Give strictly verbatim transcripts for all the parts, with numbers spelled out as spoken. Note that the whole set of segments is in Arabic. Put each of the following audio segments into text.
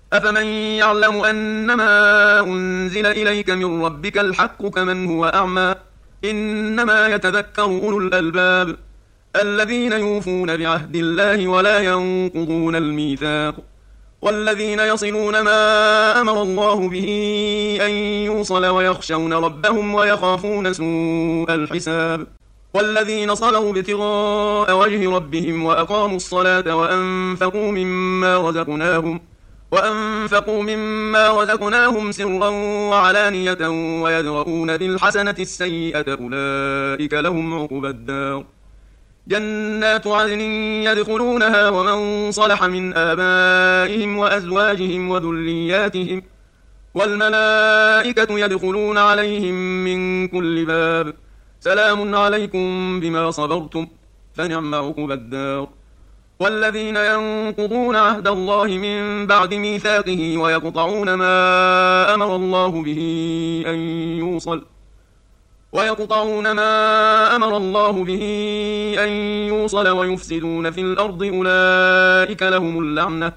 أفمن يعلم أنما أنزل إليك من ربك الحق كمن هو أعمى إنما يتذكر أولو الألباب الذين يوفون بعهد الله ولا ينقضون الميثاق والذين يصلون ما أمر الله به أن يوصل ويخشون ربهم ويخافون سوء الحساب والذين صلوا ابتغاء وجه ربهم وأقاموا الصلاة وأنفقوا مما رزقناهم وأنفقوا مما رزقناهم سرا وعلانية ويدرؤون بالحسنة السيئة أولئك لهم عقبى الدار جنات عدن يدخلونها ومن صلح من آبائهم وأزواجهم وذرياتهم والملائكة يدخلون عليهم من كل باب سلام عليكم بما صبرتم فنعم عقبى الدار والذين ينقضون عهد الله من بعد ميثاقه ويقطعون ما أمر الله به أن يوصل ويقطعون ما أمر الله به أن يوصل ويفسدون في الأرض أولئك لهم اللعنة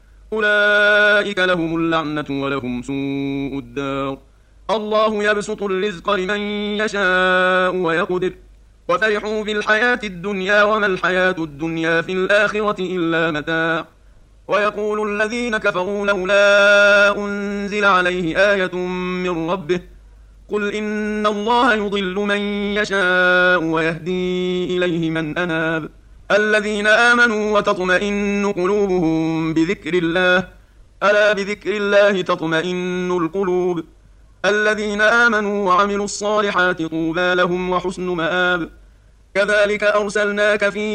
أولئك لهم اللعنة ولهم سوء الدار الله يبسط الرزق لمن يشاء ويقدر وفرحوا بالحياة الدنيا وما الحياة الدنيا في الآخرة إلا متاع ويقول الذين كفروا لولا أنزل عليه آية من ربه قل إن الله يضل من يشاء ويهدي إليه من أناب الذين آمنوا وتطمئن قلوبهم بذكر الله ألا بذكر الله تطمئن القلوب الذين آمنوا وعملوا الصالحات طوبى لهم وحسن مآب كذلك أرسلناك في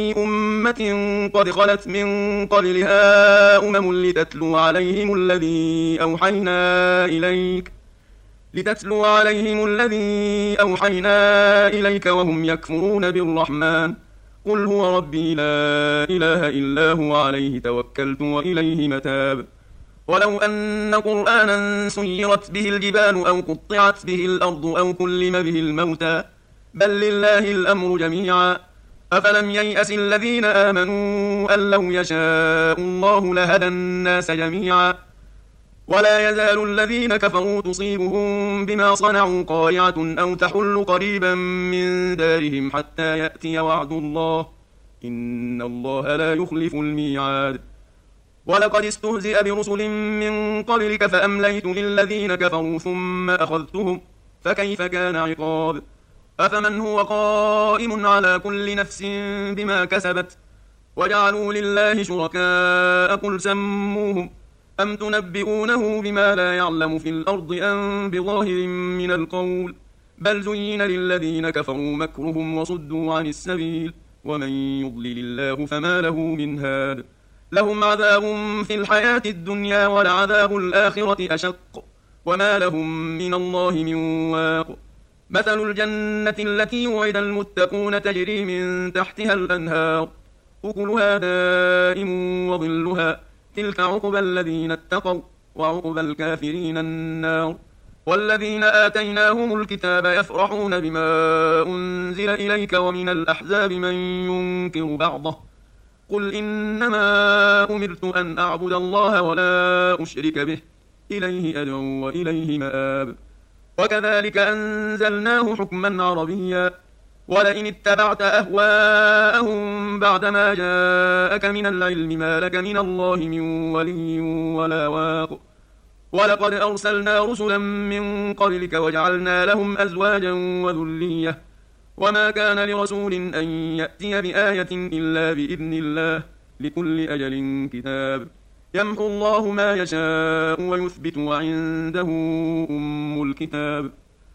أمة قد خلت من قبلها أمم لتتلو عليهم الذي أوحينا إليك لتتلو عليهم الذي أوحينا إليك وهم يكفرون بالرحمن قل هو ربي لا إله إلا هو عليه توكلت وإليه متاب ولو أن قرآنا سيرت به الجبال أو قطعت به الأرض أو كلم به الموتى بل لله الأمر جميعا أفلم ييأس الذين آمنوا أن لو يشاء الله لهدى الناس جميعا ولا يزال الذين كفروا تصيبهم بما صنعوا قارعة أو تحل قريبا من دارهم حتى يأتي وعد الله إن الله لا يخلف الميعاد ولقد استهزئ برسل من قبلك فأمليت للذين كفروا ثم أخذتهم فكيف كان عقاب أفمن هو قائم على كل نفس بما كسبت وجعلوا لله شركاء قل سموهم أم تنبئونه بما لا يعلم في الأرض أم بظاهر من القول بل زين للذين كفروا مكرهم وصدوا عن السبيل ومن يضلل الله فما له من هاد لهم عذاب في الحياة الدنيا ولعذاب الآخرة أشق وما لهم من الله من واق مثل الجنة التي وعد المتقون تجري من تحتها الأنهار أكلها دائم وظلها تلك عقبى الذين اتقوا وعقبى الكافرين النار والذين آتيناهم الكتاب يفرحون بما أنزل إليك ومن الأحزاب من ينكر بعضه قل إنما أمرت أن أعبد الله ولا أشرك به إليه أدعو وإليه مآب وكذلك أنزلناه حكما عربيا ولئن اتبعت أهواءهم بعدما جاءك من العلم ما لك من الله من ولي ولا واق ولقد أرسلنا رسلا من قبلك وجعلنا لهم أزواجا وذرية وما كان لرسول أن يأتي بآية إلا بإذن الله لكل أجل كتاب يمحو الله ما يشاء ويثبت وعنده أم الكتاب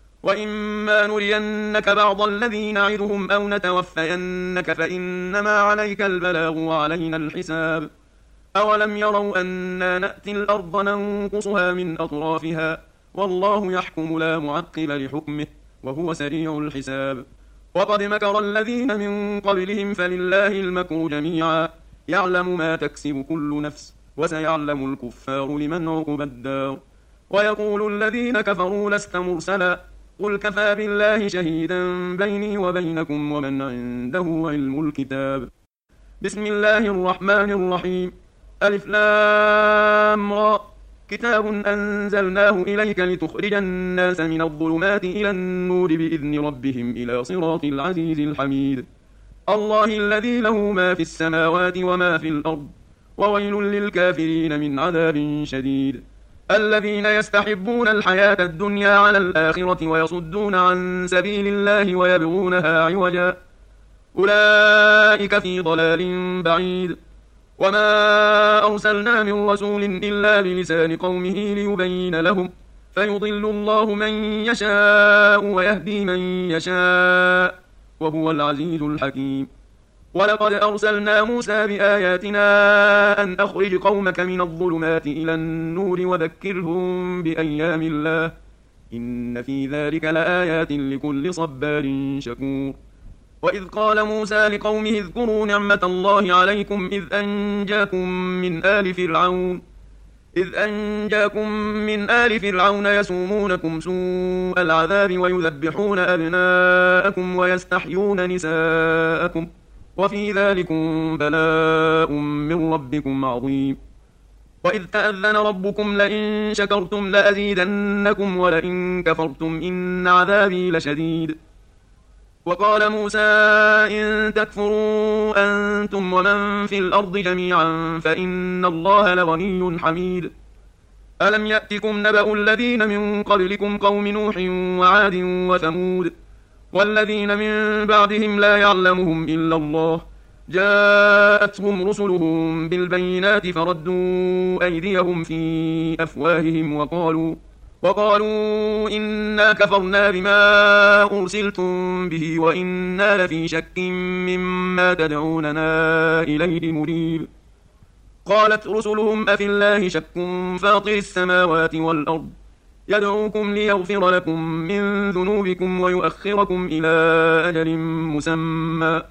وإما نرينك بعض الذي نعدهم أو نتوفينك فإنما عليك البلاغ وعلينا الحساب أولم يروا أنا نأتي الأرض ننقصها من أطرافها والله يحكم لا معقب لحكمه وهو سريع الحساب وقد مكر الذين من قبلهم فلله المكر جميعا يعلم ما تكسب كل نفس وسيعلم الكفار لمن عقبى الدار ويقول الذين كفروا لست مرسلا قل كفى بالله شهيدا بيني وبينكم ومن عنده علم الكتاب بسم الله الرحمن الرحيم ألف لام را كتاب أنزلناه إليك لتخرج الناس من الظلمات إلى النور بإذن ربهم إلى صراط العزيز الحميد الله الذي له ما في السماوات وما في الأرض وويل للكافرين من عذاب شديد الذين يستحبون الحياة الدنيا على الآخرة ويصدون عن سبيل الله ويبغونها عوجا أولئك في ضلال بعيد وما أرسلنا من رسول إلا بلسان قومه ليبين لهم فيضل الله من يشاء ويهدي من يشاء وهو العزيز الحكيم ولقد أرسلنا موسى بآياتنا أن أخرج قومك من الظلمات إلى النور وذكرهم بأيام الله إن في ذلك لآيات لكل صبار شكور وإذ قال موسى لقومه اذكروا نعمة الله عليكم إذ أنجاكم من آل فرعون إذ أنجاكم من آل فرعون يسومونكم سوء العذاب ويذبحون أبناءكم ويستحيون نساءكم وفي ذلكم بلاء من ربكم عظيم وإذ تأذن ربكم لئن شكرتم لأزيدنكم ولئن كفرتم إن عذابي لشديد وقال موسى إن تكفروا أنتم ومن في الأرض جميعا فإن الله لغني حميد ألم يأتكم نبأ الذين من قبلكم قوم نوح وعاد وثمود والذين من بعدهم لا يعلمهم إلا الله جاءتهم رسلهم بالبينات فردوا أيديهم في أفواههم وقالوا وقالوا إنا كفرنا بما أرسلتم به وإنا لفي شك مما تدعوننا إليه مريب قالت رسلهم أفي الله شك فاطر السماوات والأرض يدعوكم ليغفر لكم من ذنوبكم ويؤخركم إلى أجل مسمى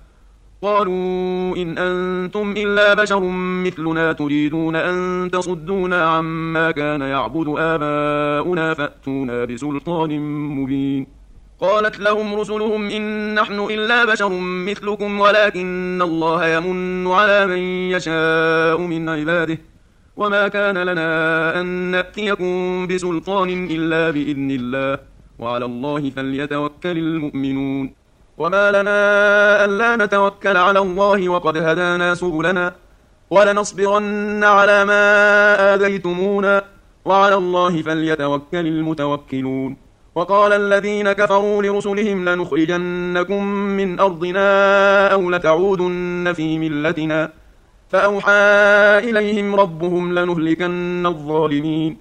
قالوا إن أنتم إلا بشر مثلنا تريدون أن تصدونا عما كان يعبد آباؤنا فأتونا بسلطان مبين قالت لهم رسلهم إن نحن إلا بشر مثلكم ولكن الله يمن على من يشاء من عباده وما كان لنا أن نأتيكم بسلطان إلا بإذن الله وعلى الله فليتوكل المؤمنون وما لنا ألا نتوكل على الله وقد هدانا سبلنا ولنصبرن على ما آذيتمونا وعلى الله فليتوكل المتوكلون وقال الذين كفروا لرسلهم لنخرجنكم من أرضنا أو لتعودن في ملتنا فأوحى إليهم ربهم لنهلكن الظالمين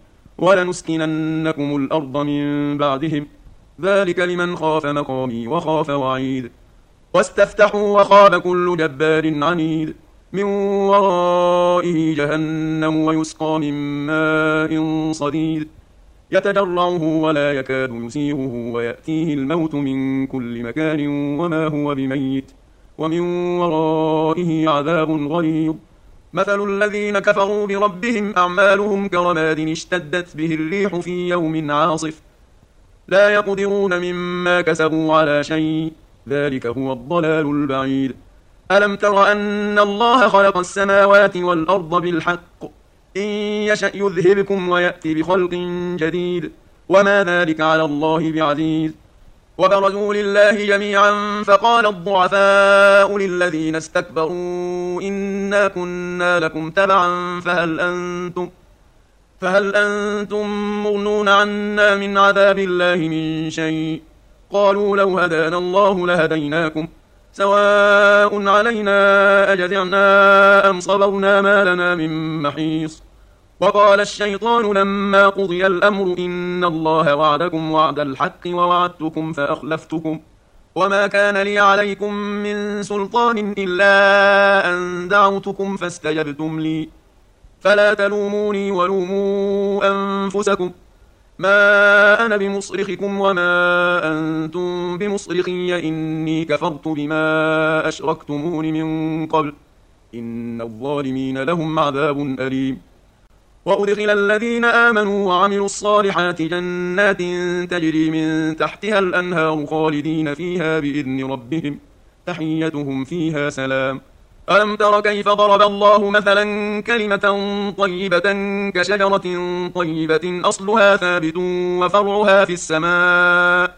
ولنسكننكم الأرض من بعدهم ذلك لمن خاف مقامي وخاف وعيد واستفتحوا وخاب كل جبار عنيد من ورائه جهنم ويسقى من ماء صديد يتجرعه ولا يكاد يسيغه ويأتيه الموت من كل مكان وما هو بميت ومن ورائه عذاب غليظ مثل الذين كفروا بربهم أعمالهم كرماد اشتدت به الريح في يوم عاصف لا يقدرون مما كسبوا على شيء ذلك هو الضلال البعيد ألم تر أن الله خلق السماوات والأرض بالحق إن يشأ يذهبكم ويأتي بخلق جديد وما ذلك على الله بعزيز وبرزوا لله جميعا فقال الضعفاء للذين استكبروا إنا كنا لكم تبعا فهل أنتم فهل أنتم مغنون عنا من عذاب الله من شيء قالوا لو هدانا الله لهديناكم سواء علينا أجزعنا أم صبرنا ما لنا من محيص وقال الشيطان لما قضي الأمر إن الله وعدكم وعد الحق ووعدتكم فأخلفتكم وما كان لي عليكم من سلطان إلا أن دعوتكم فاستجبتم لي فلا تلوموني ولوموا أنفسكم ما أنا بمصرخكم وما أنتم بمصرخي إني كفرت بما أشركتمون من قبل إن الظالمين لهم عذاب أليم وأدخل الذين آمنوا وعملوا الصالحات جنات تجري من تحتها الأنهار خالدين فيها بإذن ربهم تحيتهم فيها سلام ألم تر كيف ضرب الله مثلا كلمة طيبة كشجرة طيبة أصلها ثابت وفرعها في السماء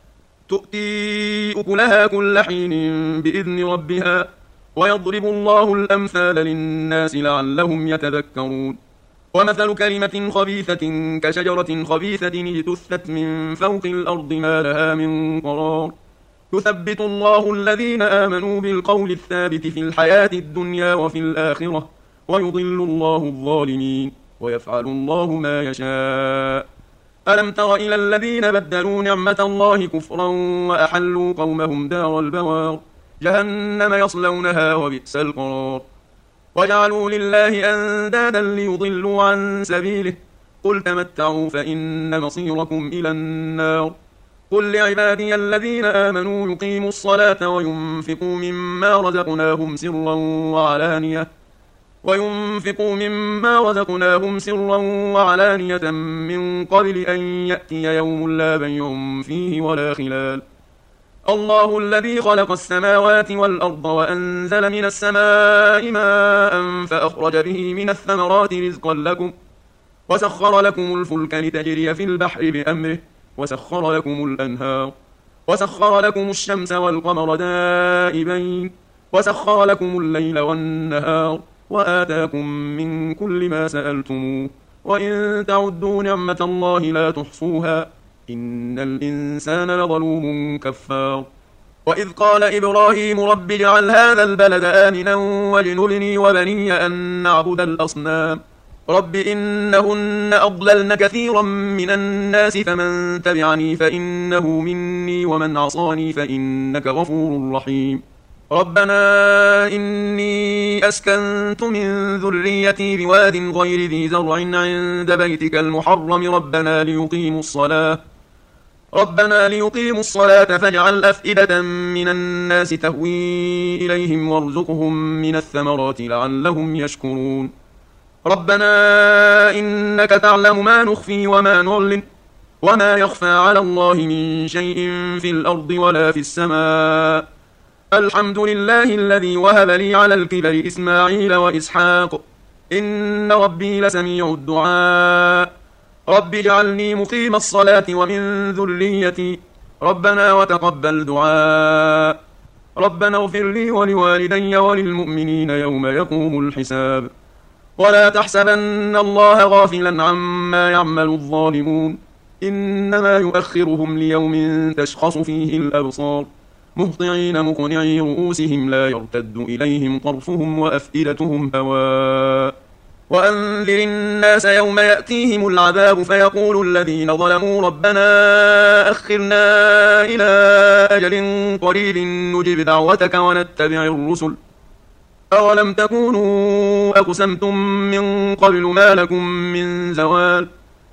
تؤتي أكلها كل حين بإذن ربها ويضرب الله الأمثال للناس لعلهم يتذكرون. ومثل كلمة خبيثة كشجرة خبيثة اجتثت من فوق الأرض ما لها من قرار يثبت الله الذين آمنوا بالقول الثابت في الحياة الدنيا وفي الآخرة ويضل الله الظالمين ويفعل الله ما يشاء. ألم تر إلى الذين بدلوا نعمة الله كفرا وأحلوا قومهم دار البوار جهنم يصلونها وبئس القرار وجعلوا لله أندادا ليضلوا عن سبيله قل تمتعوا فإن مصيركم إلى النار. قل لعبادي الذين آمنوا يقيموا الصلاة وينفقوا مما رزقناهم سرا وعلانية وينفقوا مما رزقناهم سرا وعلانية من قبل أن يأتي يوم لا بيع فيه ولا خلال. الله الذي خلق السماوات والأرض وأنزل من السماء ماء فأخرج به من الثمرات رزقا لكم وسخر لكم الفلك لتجري في البحر بأمره وسخر لكم الأنهار وسخر لكم الشمس والقمر دائبين وسخر لكم الليل والنهار وآتاكم من كل ما سألتموه وإن تعدوا نعمة الله لا تحصوها إن الإنسان لظلوم كفار. وإذ قال إبراهيم رب اجعل هذا البلد آمنا واجنبني وبني أن نعبد الأصنام رب إنهن أضللن كثيرا من الناس فمن تبعني فإنه مني ومن عصاني فإنك غفور رحيم. ربنا إني أسكنت من ذريتي بواد غير ذي زرع عند بيتك المحرم ربنا ليقيموا الصلاة ربنا ليقيموا الصلاة فاجعل أفئدة من الناس تهوي إليهم وارزقهم من الثمرات لعلهم يشكرون. ربنا إنك تعلم ما نخفي وما نعلن وما يخفى على الله من شيء في الأرض ولا في السماء الحمد لله الذي وهب لي على الكبر إسماعيل وإسحاق إن ربي لسميع الدعاء رب اجعلني مقيم الصلاة ومن ذريتي ربنا وتقبل دعاء ربنا اغفر لي ولوالدي وللمؤمنين يوم يقوم الحساب. ولا تحسبن الله غافلا عما يعمل الظالمون إنما يؤخرهم ليوم تشخص فيه الأبصار مهطعين مقنعي رؤوسهم لا يرتد إليهم طرفهم وأفئدتهم هواء. وأنذر الناس يوم يأتيهم العذاب فيقول الذين ظلموا ربنا أخرنا إلى أجل قريب نجب دعوتك ونتبع الرسل أولم تكونوا أقسمتم من قبل ما لكم من زوال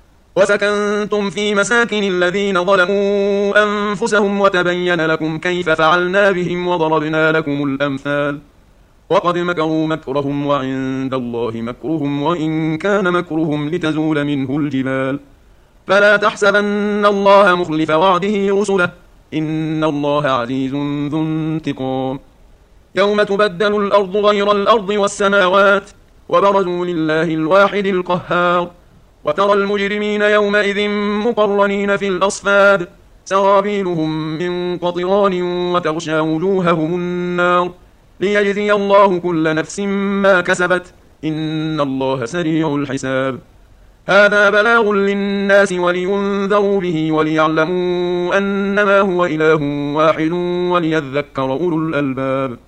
وسكنتم في مساكن الذين ظلموا أنفسهم وتبين لكم كيف فعلنا بهم وضربنا لكم الأمثال وقد مكروا مكرهم وعند الله مكرهم وإن كان مكرهم لتزول منه الجبال فلا تحسبن الله مخلف وعده رسله إن الله عزيز ذو انتقام. يوم تبدل الأرض غير الأرض والسماوات وبرزوا لله الواحد القهار وترى المجرمين يومئذ مقرنين في الأصفاد سرابيلهم من قطران وتغشى وجوههم النار ليجزي الله كل نفس ما كسبت إن الله سريع الحساب. هذا بلاغ للناس ولينذروا به وليعلموا أنما هو إله واحد وليذكر أولو الألباب.